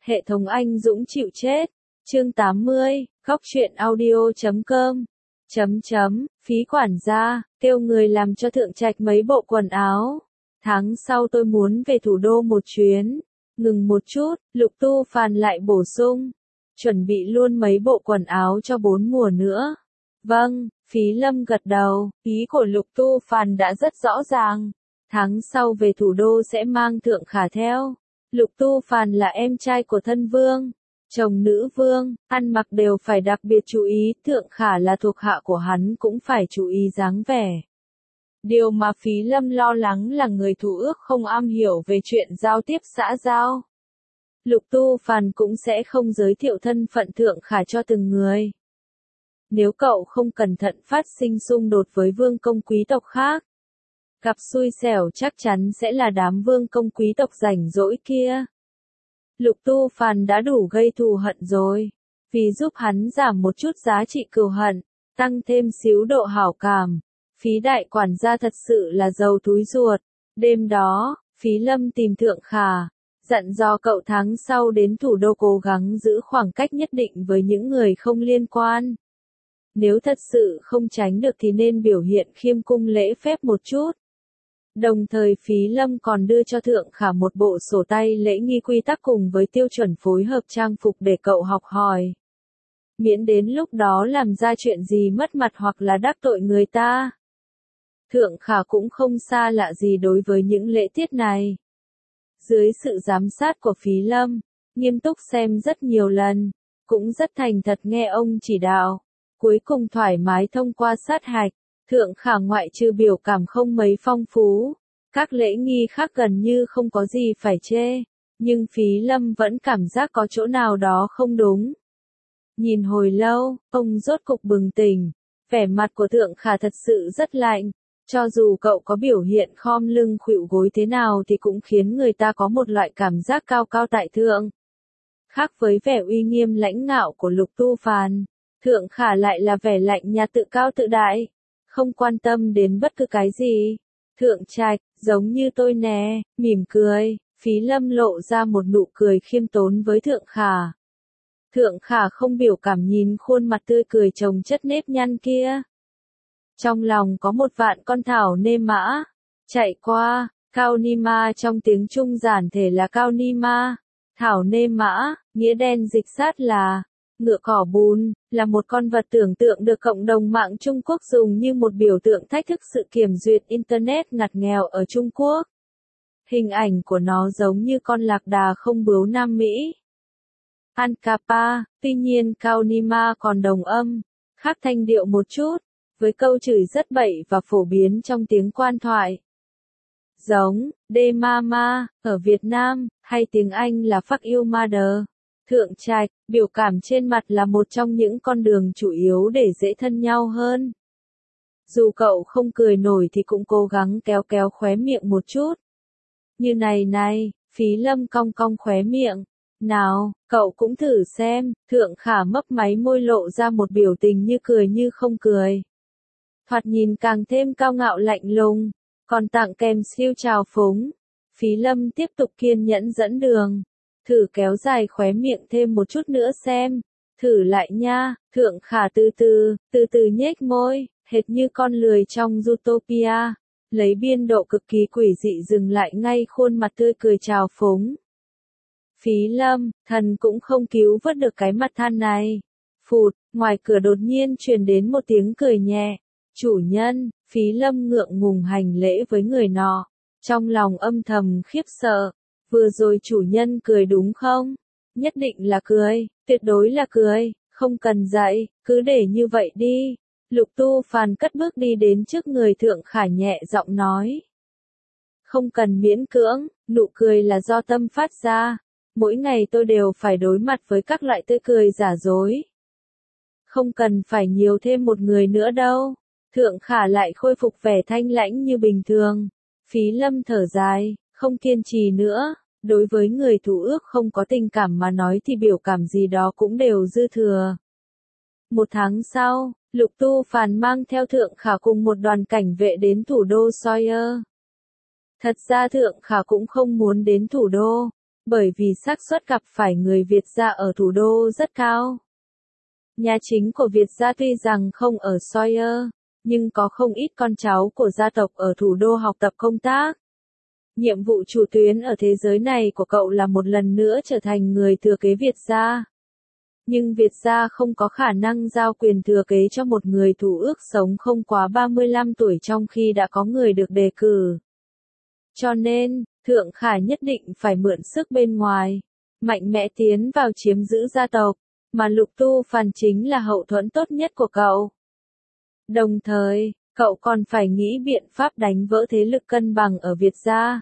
Hệ thống anh Dũng chịu chết. Chương 80, góc truyện audio.com. Phí quản gia, kêu người làm cho Thượng Trạch mấy bộ quần áo. Tháng sau tôi muốn về thủ đô một chuyến. Ngừng một chút, Lục Tu Phàn lại bổ sung. Chuẩn bị luôn mấy bộ quần áo cho 4 mùa nữa. Vâng, Phí Lâm gật đầu, ý của Lục Tu Phàn đã rất rõ ràng. Tháng sau về thủ đô sẽ mang Thượng Khả theo. Lục Tu Phàn là em trai của thân vương, chồng nữ vương, ăn mặc đều phải đặc biệt chú ý, Thượng Khả là thuộc hạ của hắn cũng phải chú ý dáng vẻ. Điều mà Phí Lâm lo lắng là người thủ ước không am hiểu về chuyện giao tiếp xã giao. Lục Tu Phàn cũng sẽ không giới thiệu thân phận Thượng Khả cho từng người. Nếu cậu không cẩn thận phát sinh xung đột với vương công quý tộc khác, gặp xui xẻo chắc chắn sẽ là đám vương công quý tộc rảnh rỗi kia. Lục Tu Phàn đã đủ gây thù hận rồi, vì giúp hắn giảm một chút giá trị cừu hận, tăng thêm xíu độ hảo cảm. Phí đại quản gia thật sự là giàu túi ruột. Đêm đó, Phí Lâm tìm Thượng Khả, dặn dò cậu tháng sau đến thủ đô cố gắng giữ khoảng cách nhất định với những người không liên quan. Nếu thật sự không tránh được thì nên biểu hiện khiêm cung lễ phép một chút. Đồng thời Phí Lâm còn đưa cho Thượng Khả một bộ sổ tay lễ nghi quy tắc cùng với tiêu chuẩn phối hợp trang phục để cậu học hỏi. Miễn đến lúc đó làm ra chuyện gì mất mặt hoặc là đắc tội người ta. Thượng Khả cũng không xa lạ gì đối với những lễ tiết này. Dưới sự giám sát của Phí Lâm, nghiêm túc xem rất nhiều lần, cũng rất thành thật nghe ông chỉ đạo, cuối cùng thoải mái thông qua sát hạch. Thượng Khả ngoại trừ biểu cảm không mấy phong phú, các lễ nghi khác gần như không có gì phải chê, nhưng Phí Lâm vẫn cảm giác có chỗ nào đó không đúng. Nhìn hồi lâu, ông rốt cục bừng tỉnh, vẻ mặt của Thượng Khả thật sự rất lạnh, cho dù cậu có biểu hiện khom lưng khuỵu gối thế nào thì cũng khiến người ta có một loại cảm giác cao cao tại thượng. Khác với vẻ uy nghiêm lãnh ngạo của Lục Tu Phàn, Thượng Khả lại là vẻ lạnh nhạt tự cao tự đại, không quan tâm đến bất cứ cái gì. Thượng Trạch, giống như tôi nè, mỉm cười, Phí Lâm lộ ra một nụ cười khiêm tốn với Thượng Khả. Thượng Khả không biểu cảm nhìn khuôn mặt tươi cười chồng chất nếp nhăn kia. Trong lòng có một vạn con thảo nê mã, chạy qua, Cao Ni Ma trong tiếng Trung giản thể là Cao Ni Ma, thảo nê mã, nghĩa đen dịch sát là ngựa cỏ bùn, là một con vật tưởng tượng được cộng đồng mạng Trung Quốc dùng như một biểu tượng thách thức sự kiểm duyệt Internet ngặt nghèo ở Trung Quốc. Hình ảnh của nó giống như con lạc đà không bướu Nam Mỹ. Ankapa, tuy nhiên Cao Ni Ma còn đồng âm, khác thanh điệu một chút, với câu chửi rất bậy và phổ biến trong tiếng quan thoại. Giống, de mama, ở Việt Nam, hay tiếng Anh là fuck you mother. Thượng Trạch, biểu cảm trên mặt là một trong những con đường chủ yếu để dễ thân nhau hơn. Dù cậu không cười nổi thì cũng cố gắng kéo kéo khóe miệng một chút. Như này, Phí Lâm cong cong khóe miệng. Nào, cậu cũng thử xem, Thượng Khả mấp máy môi lộ ra một biểu tình như cười như không cười. Thoạt nhìn càng thêm cao ngạo lạnh lùng, còn tặng kèm siêu trào phúng. Phí Lâm tiếp tục kiên nhẫn dẫn đường. Thử kéo dài khóe miệng thêm một chút nữa xem. Thử lại nha, Thượng Khả từ từ nhếch môi, hệt như con lười trong Zootopia. Lấy biên độ cực kỳ quỷ dị dừng lại ngay khuôn mặt tươi cười trào phúng. Phí Lâm, thần cũng không cứu vớt được cái mặt than này. Phụt, ngoài cửa đột nhiên truyền đến một tiếng cười nhẹ. Chủ nhân, Phí Lâm ngượng ngùng hành lễ với người nọ. Trong lòng âm thầm khiếp sợ. Vừa rồi chủ nhân cười đúng không? Nhất định là cười, tuyệt đối là cười, không cần dạy, cứ để như vậy đi. Lục Tu Phàn cất bước đi đến trước người Thượng Khả nhẹ giọng nói. Không cần miễn cưỡng, nụ cười là do tâm phát ra. Mỗi ngày tôi đều phải đối mặt với các loại tươi cười giả dối. Không cần phải nhiều thêm một người nữa đâu. Thượng Khả lại khôi phục vẻ thanh lãnh như bình thường. Phí Lâm thở dài, không kiên trì nữa. Đối với người thủ ước không có tình cảm mà nói thì biểu cảm gì đó cũng đều dư thừa. Một tháng sau, Lục Tu Phàn mang theo Thượng Khả cùng một đoàn cảnh vệ đến thủ đô Sawyer. Thật ra Thượng Khả cũng không muốn đến thủ đô, bởi vì xác suất gặp phải người Việt gia ở thủ đô rất cao. Nhà chính của Việt gia tuy rằng không ở Sawyer, nhưng có không ít con cháu của gia tộc ở thủ đô học tập công tác. Nhiệm vụ chủ tuyến ở thế giới này của cậu là một lần nữa trở thành người thừa kế Việt gia. Nhưng Việt gia không có khả năng giao quyền thừa kế cho một người thủ ước sống không quá 35 tuổi trong khi đã có người được đề cử. Cho nên, Thượng Khả nhất định phải mượn sức bên ngoài, mạnh mẽ tiến vào chiếm giữ gia tộc, mà Lục Tu Phàn chính là hậu thuẫn tốt nhất của cậu. Đồng thời, cậu còn phải nghĩ biện pháp đánh vỡ thế lực cân bằng ở Việt gia.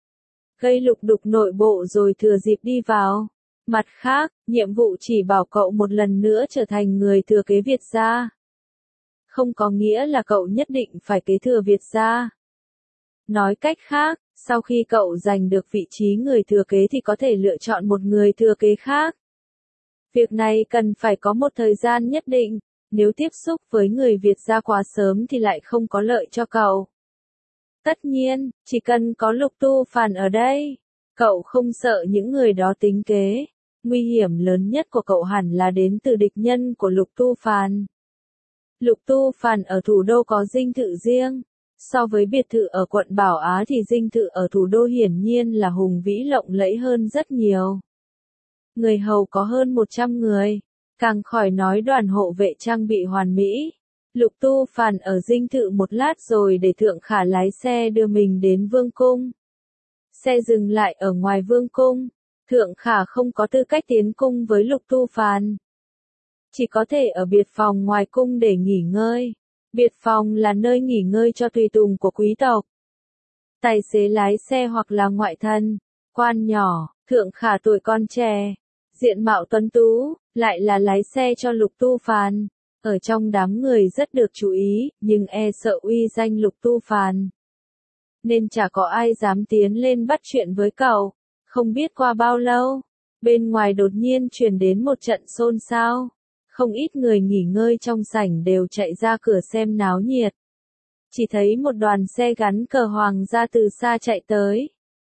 Gây lục đục nội bộ rồi thừa dịp đi vào. Mặt khác, nhiệm vụ chỉ bảo cậu một lần nữa trở thành người thừa kế Việt gia. Không có nghĩa là cậu nhất định phải kế thừa Việt gia. Nói cách khác, sau khi cậu giành được vị trí người thừa kế thì có thể lựa chọn một người thừa kế khác. Việc này cần phải có một thời gian nhất định, nếu tiếp xúc với người Việt gia quá sớm thì lại không có lợi cho cậu. Tất nhiên, chỉ cần có Lục Tu Phàn ở đây, cậu không sợ những người đó tính kế. Nguy hiểm lớn nhất của cậu hẳn là đến từ địch nhân của Lục Tu Phàn. Lục Tu Phàn ở thủ đô có dinh thự riêng. So với biệt thự ở quận Bảo Á thì dinh thự ở thủ đô hiển nhiên là hùng vĩ lộng lẫy hơn rất nhiều. Người hầu có hơn 100 người, càng khỏi nói đoàn hộ vệ trang bị hoàn mỹ. Lục Tu Phàn ở dinh thự một lát rồi để Thượng Khả lái xe đưa mình đến Vương cung. Xe dừng lại ở ngoài Vương cung. Thượng Khả không có tư cách tiến cung với Lục Tu Phàn. Chỉ có thể ở biệt phòng ngoài cung để nghỉ ngơi. Biệt phòng là nơi nghỉ ngơi cho tùy tùng của quý tộc. Tài xế lái xe hoặc là ngoại thân, quan nhỏ, Thượng Khả tuổi con trẻ, diện mạo tuấn tú, lại là lái xe cho Lục Tu Phàn. Ở trong đám người rất được chú ý, nhưng e sợ uy danh Lục Tu Phàn. Nên chả có ai dám tiến lên bắt chuyện với cậu. Không biết qua bao lâu, bên ngoài đột nhiên truyền đến một trận xôn xao. Không ít người nghỉ ngơi trong sảnh đều chạy ra cửa xem náo nhiệt. Chỉ thấy một đoàn xe gắn cờ hoàng gia từ xa chạy tới.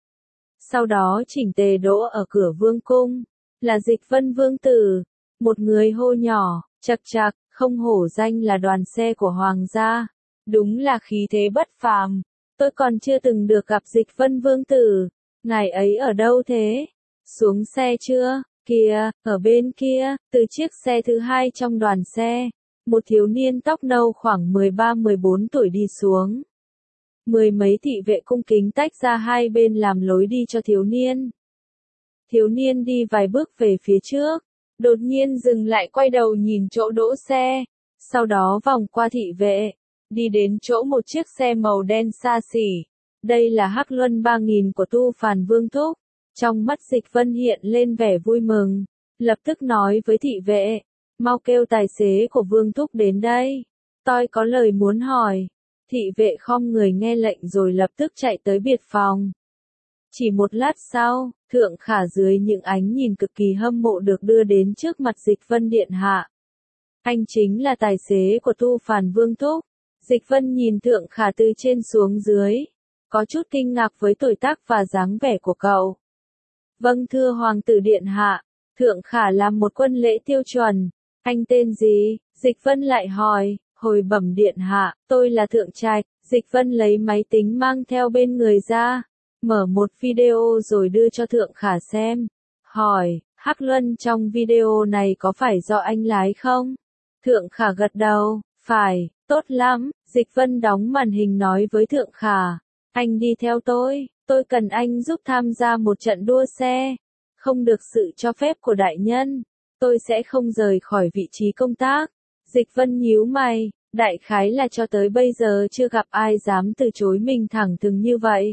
Sau đó chỉnh tề đỗ ở cửa vương cung, là Dịch Vân Vương Tử. Một người hô nhỏ, chậc chậc, không hổ danh là đoàn xe của hoàng gia. Đúng là khí thế bất phàm. Tôi còn chưa từng được gặp Dịch Vân Vương Tử. Ngài ấy ở đâu thế? Xuống xe chưa? Kìa, ở bên kia, từ chiếc xe thứ hai trong đoàn xe, một thiếu niên tóc nâu khoảng 13-14 tuổi đi xuống. Mười mấy thị vệ cung kính tách ra hai bên làm lối đi cho thiếu niên. Thiếu niên đi vài bước về phía trước, đột nhiên dừng lại quay đầu nhìn chỗ đỗ xe, sau đó vòng qua thị vệ, đi đến chỗ một chiếc xe màu đen xa xỉ. Đây là Hắc Luân 3000 của Tu Phàn Vương Thúc. Trong mắt Dịch Vân hiện lên vẻ vui mừng, lập tức nói với thị vệ, mau kêu tài xế của Vương Thúc đến đây. Tôi có lời muốn hỏi. Thị vệ khom người nghe lệnh rồi lập tức chạy tới biệt phòng. Chỉ một lát sau, Thượng Khả dưới những ánh nhìn cực kỳ hâm mộ được đưa đến trước mặt Dịch Vân điện hạ. Anh chính là tài xế của Tu Phàn Vương Thúc. Dịch Vân nhìn Thượng Khả từ trên xuống dưới, có chút kinh ngạc với tuổi tác và dáng vẻ của cậu. Vâng thưa Hoàng tử điện hạ, Thượng Khả làm một quân lễ tiêu chuẩn. Anh tên gì? Dịch Vân lại hỏi. Hồi bẩm điện hạ, tôi là Thượng Trạch. Dịch Vân lấy máy tính mang theo bên người ra, mở một video rồi đưa cho Thượng Khả xem. Hỏi, Hắc Luân trong video này có phải do anh lái không? Thượng Khả gật đầu, phải, tốt lắm. Dịch Vân đóng màn hình nói với Thượng Khả, anh đi theo tôi cần anh giúp tham gia một trận đua xe. Không được sự cho phép của đại nhân, tôi sẽ không rời khỏi vị trí công tác. Dịch Vân nhíu mày, đại khái là cho tới bây giờ chưa gặp ai dám từ chối mình thẳng thừng như vậy.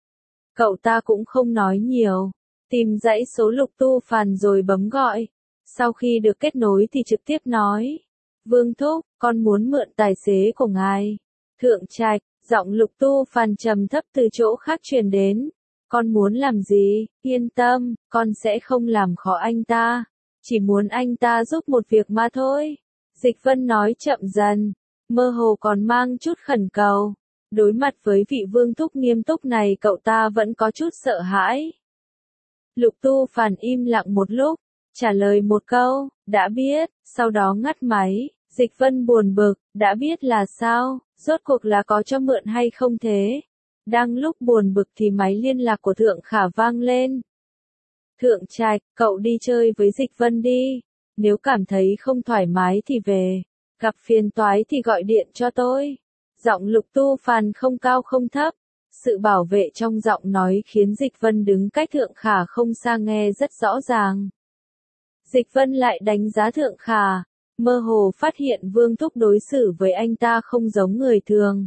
Cậu ta cũng không nói nhiều, tìm dãy số Lục Tu Phàn rồi bấm gọi. Sau khi được kết nối thì trực tiếp nói, Vương Thúc, con muốn mượn tài xế của ngài. Thượng Trạch, giọng Lục Tu Phàn trầm thấp từ chỗ khác truyền đến. Con muốn làm gì? Yên tâm, con sẽ không làm khó anh ta. Chỉ muốn anh ta giúp một việc mà thôi. Dịch Vân nói chậm dần, mơ hồ còn mang chút khẩn cầu. Đối mặt với vị Vương Thúc nghiêm túc này cậu ta vẫn có chút sợ hãi. Lục Tu Phàn im lặng một lúc, trả lời một câu, đã biết, sau đó ngắt máy. Dịch Vân buồn bực, đã biết là sao, rốt cuộc là có cho mượn hay không thế? Đang lúc buồn bực thì máy liên lạc của Thượng Khả vang lên. Thượng Trạch, cậu đi chơi với Dịch Vân đi, nếu cảm thấy không thoải mái thì về, gặp phiền toái thì gọi điện cho tôi. Giọng Lục Tu Phàn không cao không thấp, sự bảo vệ trong giọng nói khiến Dịch Vân đứng cách Thượng Khả không xa nghe rất rõ ràng. Dịch Vân lại đánh giá Thượng Khả, mơ hồ phát hiện Vương Thúc đối xử với anh ta không giống người thường.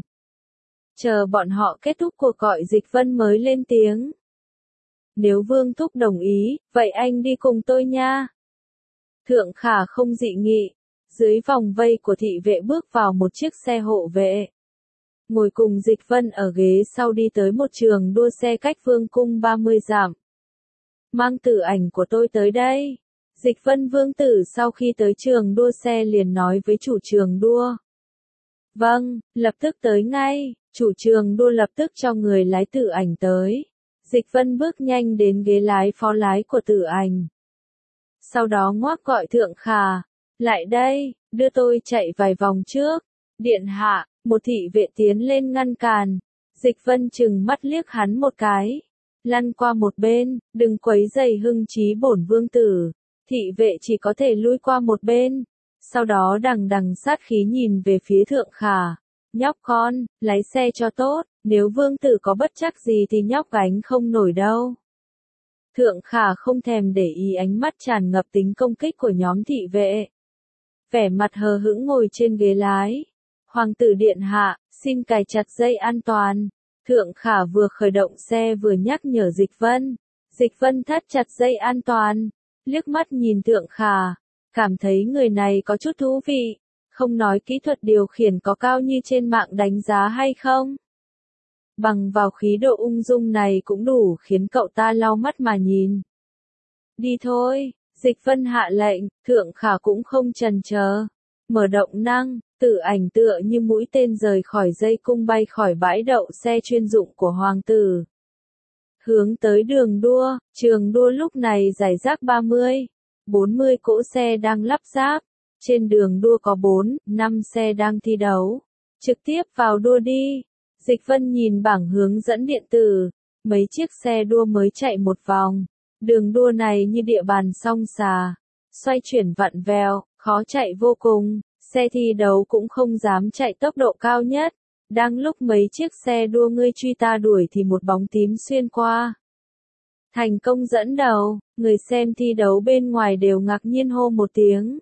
Chờ bọn họ kết thúc cuộc gọi Dịch Vân mới lên tiếng. Nếu Vương Thúc đồng ý, vậy anh đi cùng tôi nha. Thượng Khả không dị nghị, dưới vòng vây của thị vệ bước vào một chiếc xe hộ vệ. Ngồi cùng Dịch Vân ở ghế sau đi tới một trường đua xe cách Vương cung 30 dặm. Mang tử ảnh của tôi tới đây. Dịch Vân Vương tử sau khi tới trường đua xe liền nói với chủ trường đua. Vâng, lập tức tới ngay, chủ trường đua lập tức cho người lái tử ảnh tới. Dịch Vân bước nhanh đến ghế lái phó lái của tử ảnh. Sau đó ngoác gọi Thượng Khả, lại đây, đưa tôi chạy vài vòng trước. Điện hạ, một thị vệ tiến lên ngăn cản. Dịch Vân chừng mắt liếc hắn một cái. Lăn qua một bên, đừng quấy rầy hưng trí bổn vương tử. Thị vệ chỉ có thể lui qua một bên. Sau đó đằng đằng sát khí nhìn về phía Thượng Khả. Nhóc con, lái xe cho tốt, nếu vương tử có bất trắc gì thì nhóc gánh không nổi đâu. Thượng Khả không thèm để ý ánh mắt tràn ngập tính công kích của nhóm thị vệ. Vẻ mặt hờ hững ngồi trên ghế lái. Hoàng tử điện hạ, xin cài chặt dây an toàn. Thượng Khả vừa khởi động xe vừa nhắc nhở Dịch Vân. Dịch Vân thắt chặt dây an toàn, liếc mắt nhìn Thượng Khả, cảm thấy người này có chút thú vị, không nói kỹ thuật điều khiển có cao như trên mạng đánh giá hay không. Bằng vào khí độ ung dung này cũng đủ khiến cậu ta lau mắt mà nhìn. Đi thôi, Dịch Vân hạ lệnh, Thượng Khả cũng không chần chờ. Mở động năng, tử ảnh tựa như mũi tên rời khỏi dây cung bay khỏi bãi đậu xe chuyên dụng của hoàng tử. Hướng tới đường đua, trường đua lúc này rải rác 40 cỗ xe đang lắp ráp. Trên đường đua có 4-5 xe đang thi đấu. Trực tiếp vào đua đi. Dịch Vân nhìn bảng hướng dẫn điện tử. Mấy chiếc xe đua mới chạy một vòng. Đường đua này như địa bàn song xà. Xoay chuyển vặn vẹo, khó chạy vô cùng. Xe thi đấu cũng không dám chạy tốc độ cao nhất. Đang lúc mấy chiếc xe đua ngươi truy ta đuổi thì một bóng tím xuyên qua. Thành công dẫn đầu, người xem thi đấu bên ngoài đều ngạc nhiên hô một tiếng.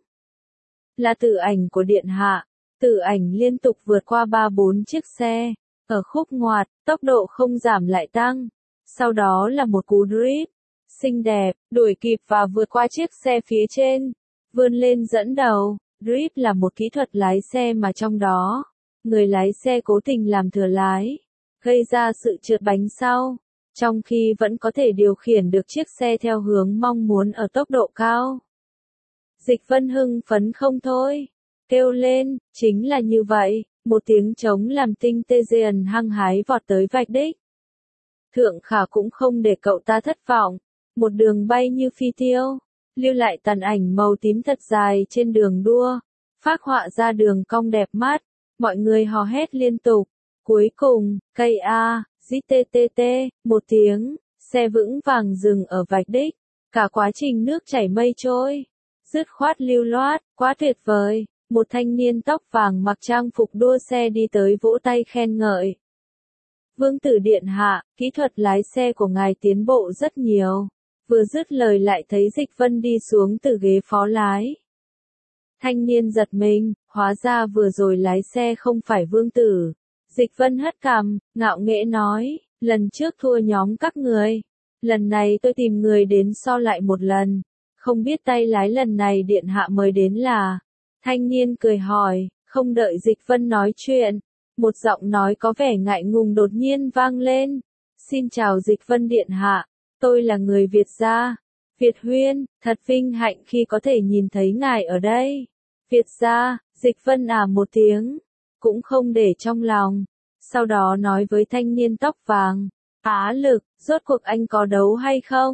Là tử ảnh của điện hạ. Tử ảnh liên tục vượt qua 3-4 chiếc xe. Ở khúc ngoặt, tốc độ không giảm lại tăng. Sau đó là một cú drift. Xinh đẹp, đuổi kịp và vượt qua chiếc xe phía trên. Vươn lên dẫn đầu. Drift là một kỹ thuật lái xe mà trong đó, người lái xe cố tình làm thừa lái, gây ra sự trượt bánh sau, trong khi vẫn có thể điều khiển được chiếc xe theo hướng mong muốn ở tốc độ cao. Dịch Vân hưng phấn không thôi, kêu lên, chính là như vậy, một tiếng trống làm tinh tê dền hăng hái vọt tới vạch đích. Thượng Khả cũng không để cậu ta thất vọng, một đường bay như phi tiêu. Lưu lại tàn ảnh màu tím thật dài trên đường đua, phác họa ra đường cong đẹp mắt, mọi người hò hét liên tục. Cuối cùng, cây A, ZTTT, một tiếng, xe vững vàng dừng ở vạch đích, cả quá trình nước chảy mây trôi, dứt khoát lưu loát, quá tuyệt vời. Một thanh niên tóc vàng mặc trang phục đua xe đi tới vỗ tay khen ngợi. Vương tử điện hạ, kỹ thuật lái xe của ngài tiến bộ rất nhiều. Vừa dứt lời lại thấy Dịch Vân đi xuống từ ghế phó lái. Thanh niên giật mình, hóa ra vừa rồi lái xe không phải vương tử. Dịch Vân hất cằm, ngạo nghễ nói, lần trước thua nhóm các người. Lần này tôi tìm người đến so lại một lần. Không biết tay lái lần này điện hạ mời đến là. Thanh niên cười hỏi, không đợi Dịch Vân nói chuyện. Một giọng nói có vẻ ngại ngùng đột nhiên vang lên. Xin chào Dịch Vân điện hạ. Tôi là người Việt gia, Việt Huyên, thật vinh hạnh khi có thể nhìn thấy ngài ở đây. Việt gia, Dịch Vân một tiếng, cũng không để trong lòng. Sau đó nói với thanh niên tóc vàng, Á Lực, rốt cuộc anh có đấu hay không?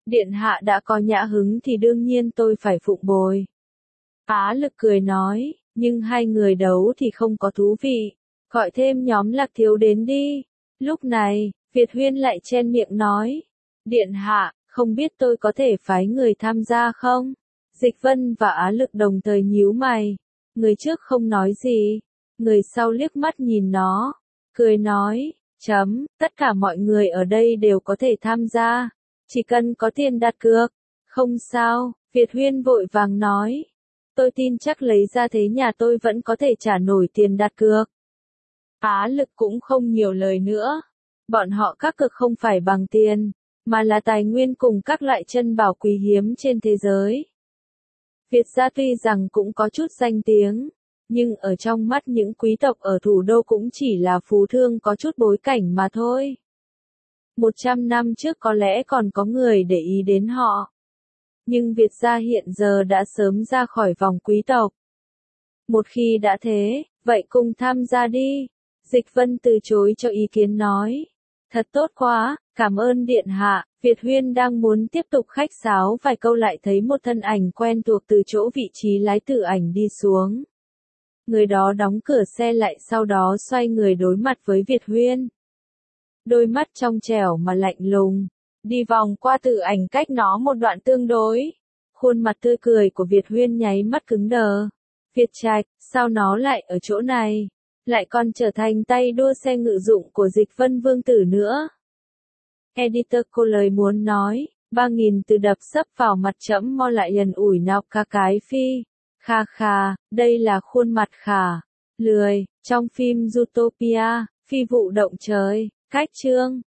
Điện hạ đã có nhã hứng thì đương nhiên tôi phải phụng bồi. Á Lực cười nói, nhưng hai người đấu thì không có thú vị. Gọi thêm nhóm Lạc Thiếu đến đi. Lúc này, Việt Huyên lại chen miệng nói. Điện hạ, không biết tôi có thể phái người tham gia không? Dịch Vân và Á Lực đồng thời nhíu mày. Người trước không nói gì. Người sau liếc mắt nhìn nó. Cười nói, tất cả mọi người ở đây đều có thể tham gia. Chỉ cần có tiền đặt cược. Không sao, Việt Huyên vội vàng nói. Tôi tin chắc lấy ra thế nhà tôi vẫn có thể trả nổi tiền đặt cược. Á Lực cũng không nhiều lời nữa. Bọn họ các cược không phải bằng tiền, mà là tài nguyên cùng các loại chân bảo quý hiếm trên thế giới. Việt gia tuy rằng cũng có chút danh tiếng, nhưng ở trong mắt những quý tộc ở thủ đô cũng chỉ là phú thương có chút bối cảnh mà thôi. 100 năm trước có lẽ còn có người để ý đến họ. Nhưng Việt gia hiện giờ đã sớm ra khỏi vòng quý tộc. Một khi đã thế, vậy cùng tham gia đi. Dịch Vân từ chối cho ý kiến nói. Thật tốt quá, cảm ơn điện hạ. Việt Huyên đang muốn tiếp tục khách sáo vài câu lại thấy một thân ảnh quen thuộc từ chỗ vị trí lái tự ảnh đi xuống. Người đó đóng cửa xe lại sau đó xoay người đối mặt với Việt Huyên. Đôi mắt trong trẻo mà lạnh lùng. Đi vòng qua tự ảnh cách nó một đoạn tương đối. Khuôn mặt tươi cười của Việt Huyên nháy mắt cứng đờ. Việt Trạch, sao nó lại ở chỗ này? Lại còn trở thành tay đua xe ngự dụng của Dịch Vân Vương tử nữa. Editor cô lời muốn nói, 3.000 từ đập sấp vào mặt trẫm mo lại lần ủi nọc ca cái phi. Kha kha, đây là khuôn mặt khả. Lười, trong phim Zootopia, phi vụ động trời, cách chương.